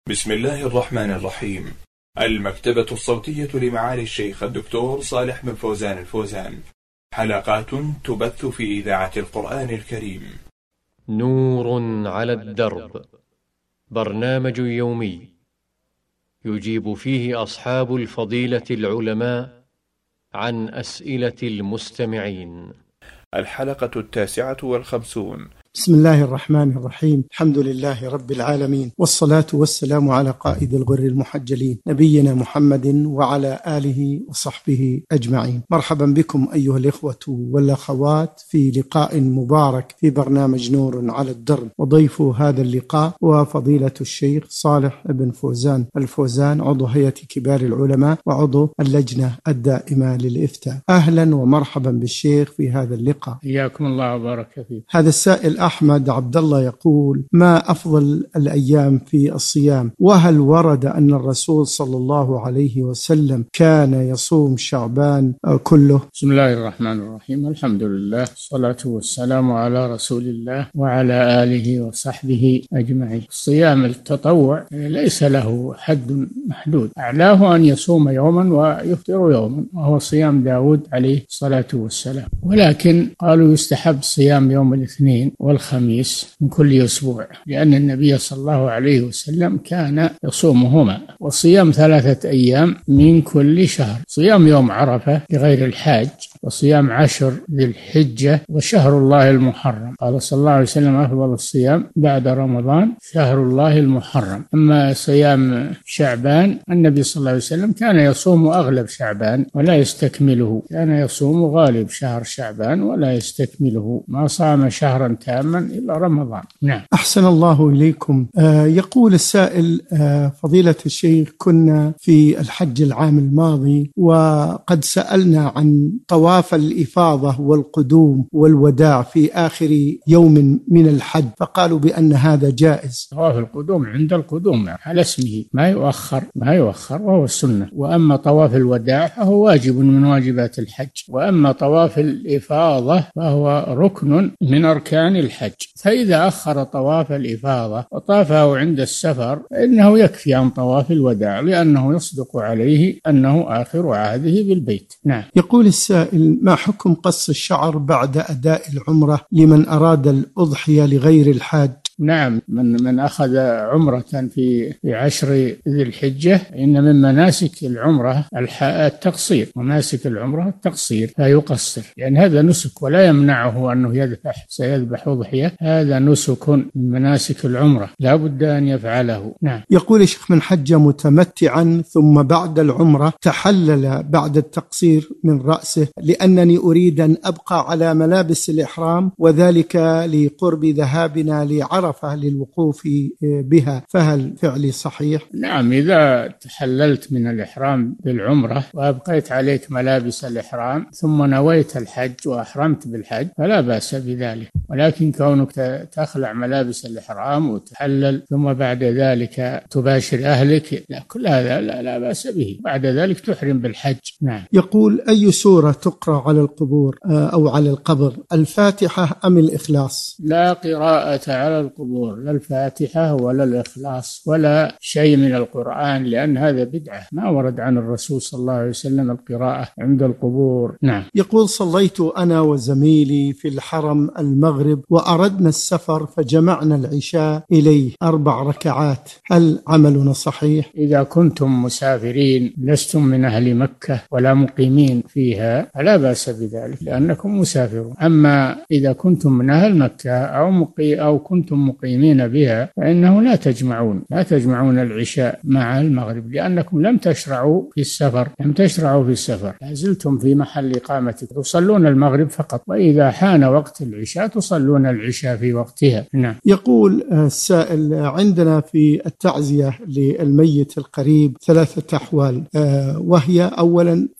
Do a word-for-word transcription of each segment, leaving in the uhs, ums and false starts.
بسم الله الرحمن الرحيم. المكتبة الصوتية لمعالي الشيخ الدكتور صالح بن فوزان الفوزان، حلقات تبث في إذاعة القرآن الكريم. نور على الدرب، برنامج يومي يجيب فيه أصحاب الفضيلة العلماء عن أسئلة المستمعين. الحلقة التاسعة والخمسون. بسم الله الرحمن الرحيم. الحمد لله رب العالمين، والصلاة والسلام على قائد الغر المحجلين نبينا محمد وعلى آله وصحبه أجمعين. مرحبا بكم أيها الإخوة والأخوات في لقاء مبارك في برنامج نور على الدرب، وضيف هذا اللقاء وفضيلة الشيخ صالح بن فوزان الفوزان، عضو هيئة كبار العلماء وعضو اللجنة الدائمة للإفتاء. أهلا ومرحبا بالشيخ في هذا اللقاء. حياكم الله وبارك فيك. هذا السائل أحمد عبد الله يقول: ما أفضل الأيام في الصيام؟ وهل ورد أن الرسول صلى الله عليه وسلم كان يصوم شعبان كله؟ بسم الله الرحمن الرحيم. الحمد لله، الصلاة والسلام على رسول الله وعلى آله وصحبه أجمعين. الصيام التطوع ليس له حد محدود، أعلاه أن يصوم يوما ويفطر يوما، وهو صيام داود عليه الصلاة والسلام. ولكن قالوا يستحب صيام يوم الاثنين والخميس من كل أسبوع، لأن النبي صلى الله عليه وسلم كان يصومهما. وصيام ثلاثة أيام من كل شهر، صيام يوم عرفة لغير الحاج، وصيام عشر ذي الحجة، وشهر الله المحرم. قال صلى الله عليه وسلم: أفضل الصيام بعد رمضان شهر الله المحرم. أما صيام شعبان، النبي صلى الله عليه وسلم كان يصوم أغلب شعبان ولا يستكمله، كان يصوم غالب شهر شعبان ولا يستكمله، ما صام شهرا تاما إلا رمضان. نعم. أحسن الله إليكم. آه يقول السائل: آه فضيلة الشيخ، كنا في الحج العام الماضي وقد سألنا عن طواف الإفاضة والقدوم والوداع في آخر يوم من الحج، فقالوا بأن هذا جائز. طواف القدوم عند القدوم على اسمه، ما يؤخر ما يؤخر وهو السنة. وأما طواف الوداع فهو واجب من واجبات الحج. وأما طواف الإفاضة فهو ركن من أركان الحج، فإذا أخر طواف الإفاضة وطافه عند السفر فإنه يكفي عن طواف الوداع، لأنه يصدق عليه أنه آخر عهده بالبيت. نعم. يقول السائل: ما حكم قص الشعر بعد أداء العمرة لمن أراد الأضحية لغير الحاج؟ نعم، من من أخذ عمرة في في عشر ذي الحجة، إن من مناسك العمرة التقصير، مناسك العمرة التقصير، فيقصر، لأن هذا نسك ولا يمنعه أنه يذبح، سيذبح أضحية، هذا نسك من مناسك العمرة لا بد أن يفعله. نعم. يقول الشيخ: من حج متمتعا ثم بعد العمرة تحلل بعد التقصير من رأسه، لأنني أريد أن أبقى على ملابس الإحرام، وذلك لقرب ذهابنا لعرفة للوقوف بها، فهل فعلي صحيح؟ نعم، إذا تحللت من الإحرام بالعمرة وأبقيت عليك ملابس الإحرام ثم نويت الحج وأحرمت بالحج فلا بأس بذلك. ولكن كونك تخلع ملابس الإحرام وتحلل ثم بعد ذلك تباشر أهلك، لا، كل هذا لا, لا بأس به، بعد ذلك تحرم بالحج. نعم. يقول: أي سورة تقرأ على القبور أو على القبر، الفاتحة أم الإخلاص؟ لا قراءة على القبور، لا الفاتحة ولا الإخلاص ولا شيء من القرآن، لأن هذا بدعة، ما ورد عن الرسول صلى الله عليه وسلم القراءة عند القبور. نعم. يقول: صليت أنا وزميلي في الحرم المغرب وأردنا السفر فجمعنا العشاء إليه أربع ركعات، هل عملنا صحيح؟ إذا كنتم مسافرين لستم من أهل مكة ولا مقيمين فيها فلا بأس بذلك، لأنكم مسافرون. أما إذا كنتم من أهل مكة أو مقي أو كنتم مقيمين بها فإنه لا تجمعون لا تجمعون العشاء مع المغرب، لأنكم لم تشرعوا في السفر لم تشرعوا في السفر لازلتم في محل إقامتكم، تصلون المغرب فقط، وإذا حان وقت العشاء تصلون العشاء في وقتها. نعم. يقول السائل: عندنا في التعزية للميت القريب ثلاثة أحوال، وهي: أولا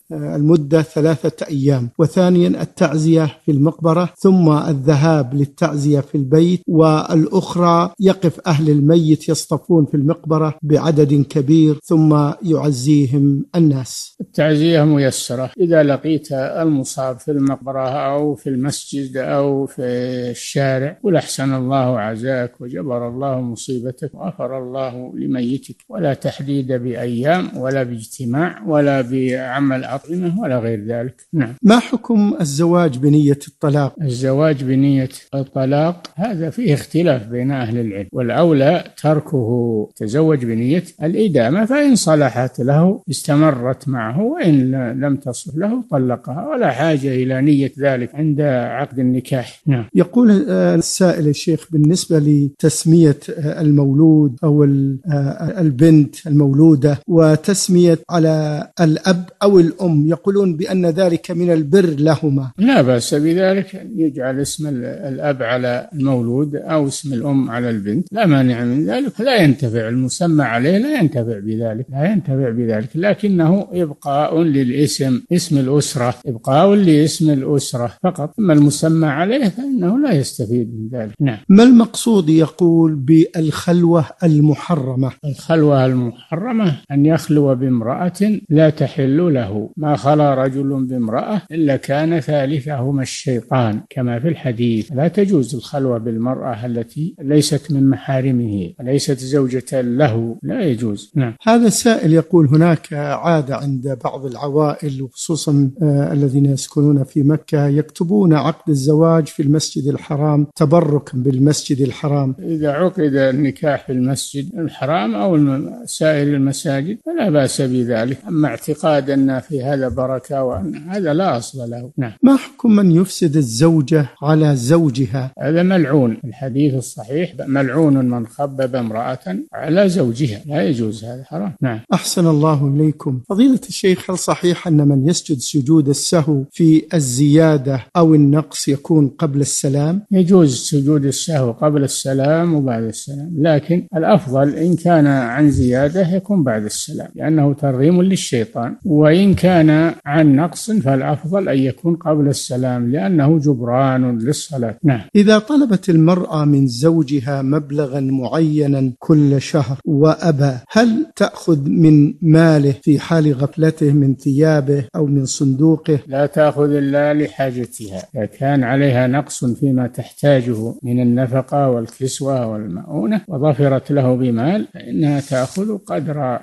المدة ثلاثة أيام، وثانيا التعزية في المقبرة، ثم الذهاب للتعزية في البيت، والأخرى يقف أهل الميت يصطفون في المقبرة بعدد كبير ثم يعزيهم الناس. التعزية ميسرة، إذا لقيت المصاب في المقبرة أو في المسجد أو في الشارع قل أحسن الله عزاك وجبر الله مصيبتك وغفر الله لميتك، ولا تحديد بأيام ولا باجتماع ولا بعمل أطعمة ولا غير ذلك. نعم. ما حكم الزواج بنية الطلاق؟ الزواج بنية الطلاق هذا فيه اختلاف بين أهل العلم، والأولى تركه، تزوج بنية الإدامة، فإن صلحت له استمرت معه، وإن لم تصلح له طلقها، ولا حاجة إلى نية ذلك عند عقد النكاح. نعم. يقول السائل الشيخ بالنسبة لتسمية المولود أو البنت المولودة وتسمية على الأب أو الأم، يقولون بأن ذلك من البر لهما. لا بأس بذلك، أن يجعل اسم الأب على المولود أو اسم الأم على البنت، لا مانع من ذلك، لا ينتفع المسمى عليه، لا ينتفع بذلك، لا ينتفع بذلك، لكنه إبقاء للاسم، اسم الأسرة، إبقاء لاسم الأسرة فقط، أما المسمى عليه فإنه لا يستفيد من ذلك. نعم. ما المقصود يقول بالخلوة المحرمة؟ الخلوة المحرمة أن يخلو بامرأة لا تحل له، ما خلا رجل بامرأة إلا كان ثالثهما الشيطان، كما في الحديث. لا تجوز الخلوة بالمرأة التي ليست من محارمه وليست زوجة له، لا يجوز. نعم. هذا السائل يقول هناك عادة عند بعض العوائل وخصوصا آه الذين يسكنون في مكة يكتبون عقد الزواج في المسجد الحرام تبركا بالمسجد الحرام. إذا عقد النكاح في المسجد الحرام أو سائر المساجد فلا بأس بذلك، أما اعتقاد أن في هذا بركة وأن هذا لا أصل له. نعم. ما حكم من يفسد الزوجة على زوجها؟ هذا ملعون، الحديث الصحيح ملعون من خبب امرأة على زوجها، لا يجوز، هذا حرام. نعم. أحسن الله إليكم. فضيلة الشيخ، هل صحيح أن من يسجد سجود السهو في الزيادة أو النقص يكون قبل السلام؟ يجوز سجود السهو قبل السلام وبعد السلام، لكن الأفضل إن كان عن زيادة يكون بعد السلام، لأنه ترغيم للشيطان، وإن كان عن نقص فالأفضل أن يكون قبل السلام لأنه جبران للصلاة. نعم. إذا طلبت المرأة من زوجها مبلغا معينا كل شهر وأبى، هل تأخذ من ماله في حال غفلته من ثيابه أو من صندوقه؟ لا تأخذ إلا لحاجتها، إذا كان عليها نقص فيما تحتاجه من النفقة والكسوة والمؤونة وظفرت له بمال فإنها تأخذ قدر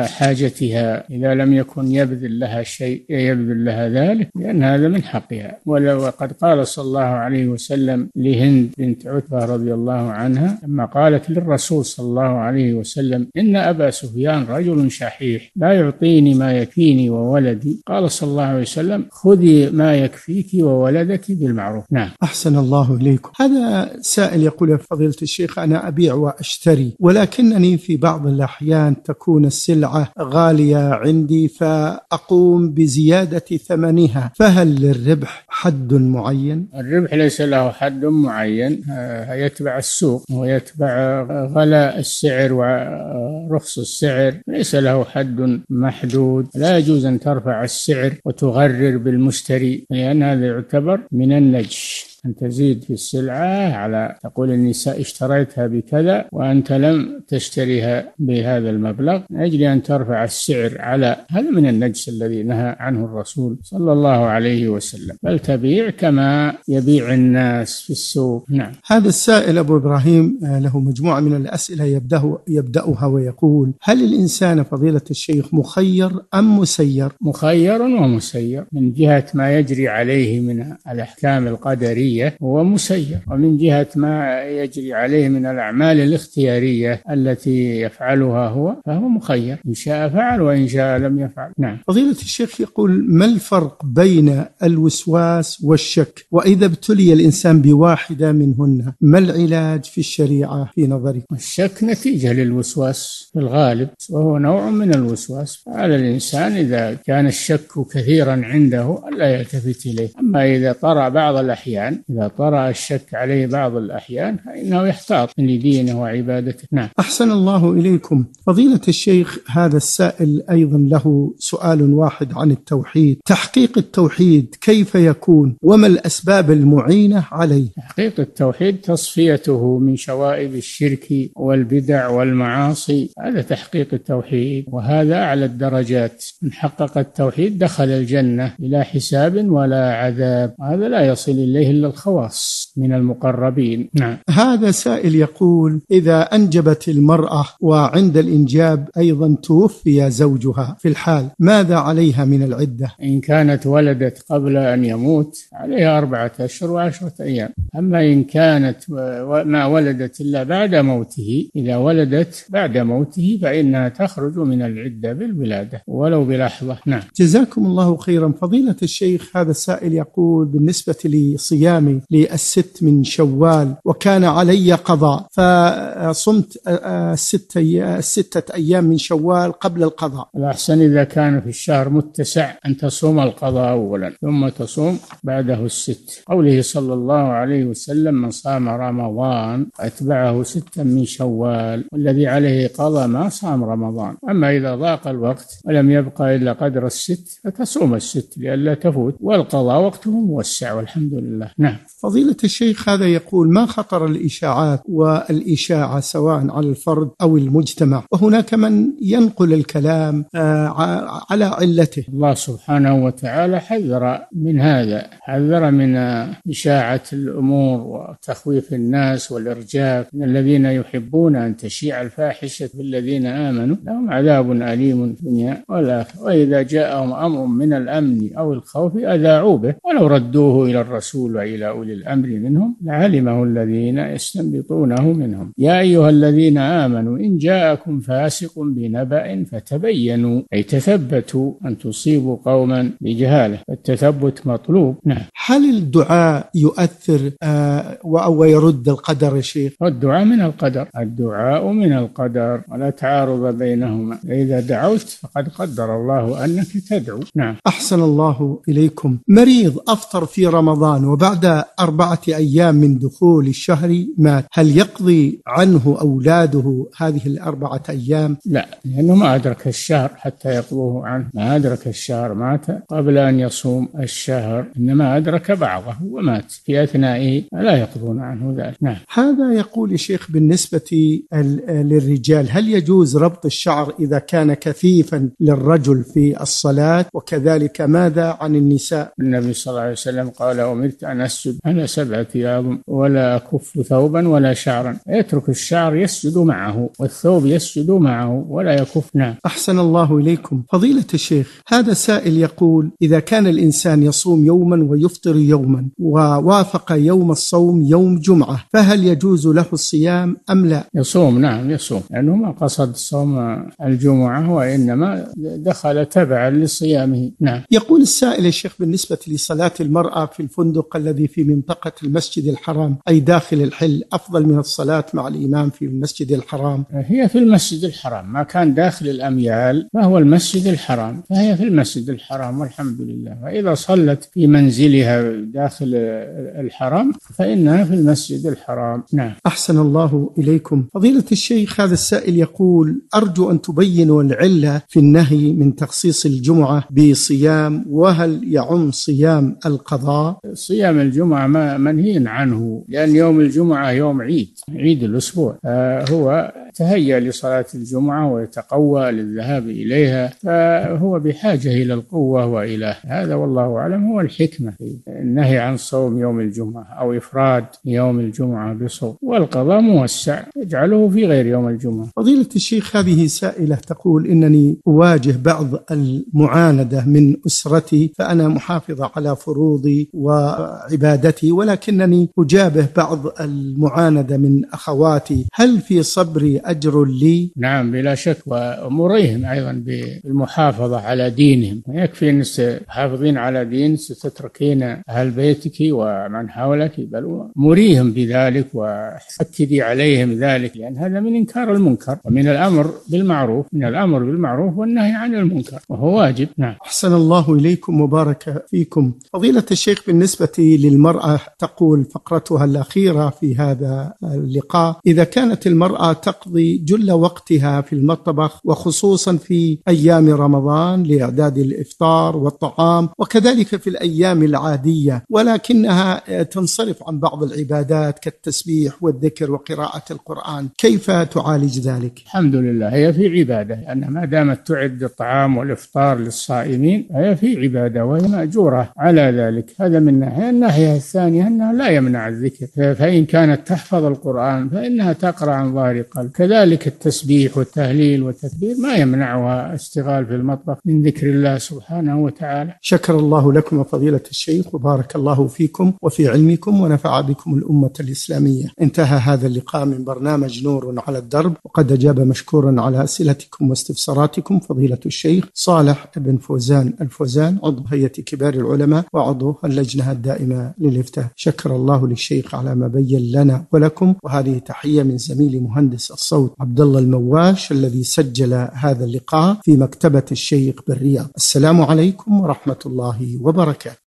حاجتها، إذا لم يكن يبذل لها شيء يبذل لها ذلك، لأن هذا من حقها. وقد قال صلى الله عليه وسلم لهند بنت عتبة رضي الله عنها لما قالت للرسول صلى الله عليه وسلم: إن أبا سفيان رجل شحيح لا يعطيني ما يكفيني وولدي، قال صلى الله عليه وسلم: خذي ما يكفيك وولدك بالمعروف. نعم. أحسن الله إليكم. هذا سائل يقول: يا فضيلة الشيخ، أنا أبيع وأشتري، ولكنني في بعض الأحيان تكون السلعة غالية عندي فأقوم بزيادة ثمنها، فهل للربح حد معين؟ الربح ليس له حد معين، يتبع السوق ويتبع غلاء السعر ورخص السعر، ليس له حد محدود. لا يجوز أن ترفع السعر وتغرر بالمشتري، لأن هذا يعتبر من النجش، أن تزيد في السلعة على تقول إني اشتريتها بكذا وأنت لم تشتريها بهذا المبلغ، من أجل أن ترفع السعر على هذا من النجس الذي نهى عنه الرسول صلى الله عليه وسلم، بل تبيع كما يبيع الناس في السوق. نعم. هذا السائل أبو إبراهيم له مجموعة من الأسئلة يبدأ يبدأها ويقول: هل الإنسان فضيلة الشيخ مخير أم مسير؟ مخير ومسير، من جهة ما يجري عليه من الأحكام القدرية هو مسير، ومن جهة ما يجري عليه من الأعمال الاختيارية التي يفعلها هو فهو مخير، إن شاء فعل وإن شاء لم يفعل. نعم. فضيلة الشيخ يقول: ما الفرق بين الوسواس والشك؟ وإذا ابتلي الإنسان بواحدة منهن ما العلاج في الشريعة في نظرك؟ الشك نتيجة للوسواس في الغالب، وهو نوع من الوسواس، على الإنسان إذا كان الشك كثيرا عنده ألا يلتفت إليه، أما إذا طرأ بعض الأحيان الأحيان، إذا طرأ الشك عليه بعض الأحيان فإنه يحتاط لدينه وعبادته. نعم. أحسن الله إليكم فضيلة الشيخ. هذا السائل أيضا له سؤال واحد عن التوحيد. تحقيق التوحيد كيف يكون وما الأسباب المعينة عليه؟ تحقيق التوحيد تصفيته من شوائب الشرك والبدع والمعاصي، هذا تحقيق التوحيد، وهذا أعلى الدرجات. من حقق التوحيد دخل الجنة بلا حساب ولا عذاب، هذا لا يصل إليه إلا الخواص من المقربين. نعم. هذا سائل يقول: إذا أنجبت المرأة وعند الإنجاب أيضا توفي زوجها في الحال، ماذا عليها من العدة؟ إن كانت ولدت قبل أن يموت عليها أربعة أشهر وعشرة أيام. أما إن كانت ما ولدت إلا بعد موته، إذا ولدت بعد موته فإنها تخرج من العدة بالولادة ولو بلحظة. نعم. جزاكم الله خيرا فضيلة الشيخ. هذا السائل يقول: بالنسبة لصيامي للست من شوال وكان علي قضاء، فصمت الستة, الستة أيام من شوال قبل القضاء. الأحسن إذا كان في الشهر متسع أن تصوم القضاء أولا ثم تصوم بعده الست. قوله صلى الله عليه وسلم: من صام رمضان أتبعه ستا من شوال والذي عليه قضى ما صام رمضان. أما إذا ضاق الوقت ولم يبقى إلا قدر الست فتصوم الست لئلا تفوت، والقضاء وقته موسع والحمد لله. نعم. فضيلة الشيخ هذا يقول: ما خطر الإشاعات والإشاعة سواء على الفرد أو المجتمع، وهناك من ينقل الكلام على علته؟ الله سبحانه وتعالى حذر من هذا، حذر من إشاعة الأمور وتخويف الناس والإرجاف. من الذين يحبون أن تشيع الفاحشة في الذين آمنوا لهم عذاب أليم في الدنيا والآخرة، وإذا جاءهم أمر من الأمن أو الخوف أذاعوا به ولو ردوه إلى الرسول وإلى أولي الأمر منهم لعلمه الذين يستنبطونه منهم. يا أيها الذين آمنوا إن جاءكم فاسق بنبأ فتبينوا، أي تثبتوا أن تصيبوا قوما بجهالة، التثبت مطلوب. نعم. هل الدعاء يؤثر آه أو يرد القدر يا شيخ؟ الدعاء من القدر، الدعاء من القدر ولا تعارض بينهما. إذا دعوت فقد قدر الله أنك تدعو. نعم. أحسن الله إليكم. مريض أفطر في رمضان وبعد أربعة أيام من دخول الشهر مات، هل يقضي عنه أولاده هذه الأربعة أيام؟ لا، لأنه ما أدرك الشهر حتى يقضوه عنه. ما أدرك الشهر مات قبل أن يصوم الشهر، إنما أدرك بعضه ومات في أثنائه، لا يقضون عنه ذلك. نعم. هذا يقول الشيخ: بالنسبة للرجال هل يجوز ربط الشعر إذا كان كثيفا للرجل في الصلاة؟ وكذلك ماذا عن النساء؟ النبي صلى الله عليه وسلم قال: أمرت أن أسجد على سبعة أعظم ولا أكف ثوبا ولا شعرا. يترك الشعر يسجد معه والثوب يسجد معه ولا يكف. نعم. أحسن الله إليكم فضيلة الشيخ. هذا سائل يقول: إذا كان الإنسان يصوم يوما ويفطر يوما ووافق يوم الصوم يوم جمعة، فهل يجوز له الصيام أم لا؟ يصوم. نعم يصوم، لأنه ما قصد صوم الجمعة وإنما دخل تبعا لصيامه. نعم. يقول السائل يا شيخ: بالنسبة لصلاة المرأة في الفندق الذي في منطقة المسجد الحرام أي داخل الحل، أفضل من الصلاة مع الإمام في المسجد الحرام؟ هي في المسجد الحرام، ما كان داخل الأميال فهو المسجد الحرام، فهي في المسجد الحرام والحمد لله. وإذا صلت في منزلها داخل الحرام فإنها في المسجد الحرام. نعم. أحسن الله إليكم فضيلة الشيخ. هذا السائل يقول: أرجو أن تبينوا العلة في النهي من تخصيص الجمعة بصيام، وهل يعم صيام القضاء؟ صيام الجمعة ما منهي عنه، لأن يوم الجمعة يوم عيد، عيد الأسبوع، هو تهيأ لصلاة الجمعة ويتقوى للذهاب إليها، فهو بحاجة إلى القوة وإلى هذا، والله أعلم هو الحكمة في النهي عن صوم يوم الجمعة أو إفراد يوم الجمعة بصوم، والقضاء موسع يجعله في غير يوم الجمعة. فضيلة الشيخ هذه سائلة تقول: إنني أواجه بعض المعاندة من أسرتي، فأنا محافظة على فروضي وعبادتي، ولكنني أجابه بعض المعاندة من أخواتي، هل في صبري أجر لي؟ نعم بلا شك، ومريهم أيضا بالمحافظة على دينهم، يكفي أن تحافظين على دين ستتركين أهل بيتك ومن حولك، بل مريهم بذلك وأكدي عليهم ذلك، لأن هذا من إنكار المنكر ومن الأمر بالمعروف، من الأمر بالمعروف والنهي عن المنكر، وهو واجب. نعم. أحسن الله إليكم وبارك فيكم. فضيلة الشيخ بالنسبة للمرأة تقول فقرتها الأخيرة في هذا اللقاء: إذا كانت المرأة تقضي جل وقتها في المطبخ وخصوصا في أيام رمضان لإعداد الإفطار والطعام وكذلك في الأيام العادية، ولكنها تنصرف عن بعض العبادات كالتسبيح والذكر وقراءة القرآن، كيف تعالج ذلك؟ الحمد لله، هي في عبادة، لأن ما دامت تعد الطعام والإفطار للصائمين هي في عبادة وهي مأجورة على ذلك. هذا من ناحية. الناحية الثانية أنه لا يمنع الذكر، فإن كانت تحفظ القرآن فإنها تقرأ عن ظهر قلب. كذلك التسبيح والتهليل والتكبير ما يمنعها اشتغال في المطبخ من ذكر الله سبحانه وتعالى. شكر الله لكم فضيلة الشيخ وبارك الله فيكم وفي علمكم ونفع بكم الأمة الإسلامية. انتهى هذا اللقاء من برنامج نور على الدرب، وقد أجاب مشكورا على أسئلتكم واستفساراتكم فضيلة الشيخ صالح بن فوزان الفوزان، عضو هيئة كبار العلماء وعضو اللجنة الدائمة للإفتاء. شكر الله للشيخ على ما بين لنا ولكم، وهذه تحية من زميلي مهندس الصوت عبد الله المواش الذي سجل هذا اللقاء في مكتبة الشيخ بالرياض. السلام عليكم ورحمة الله وبركاته.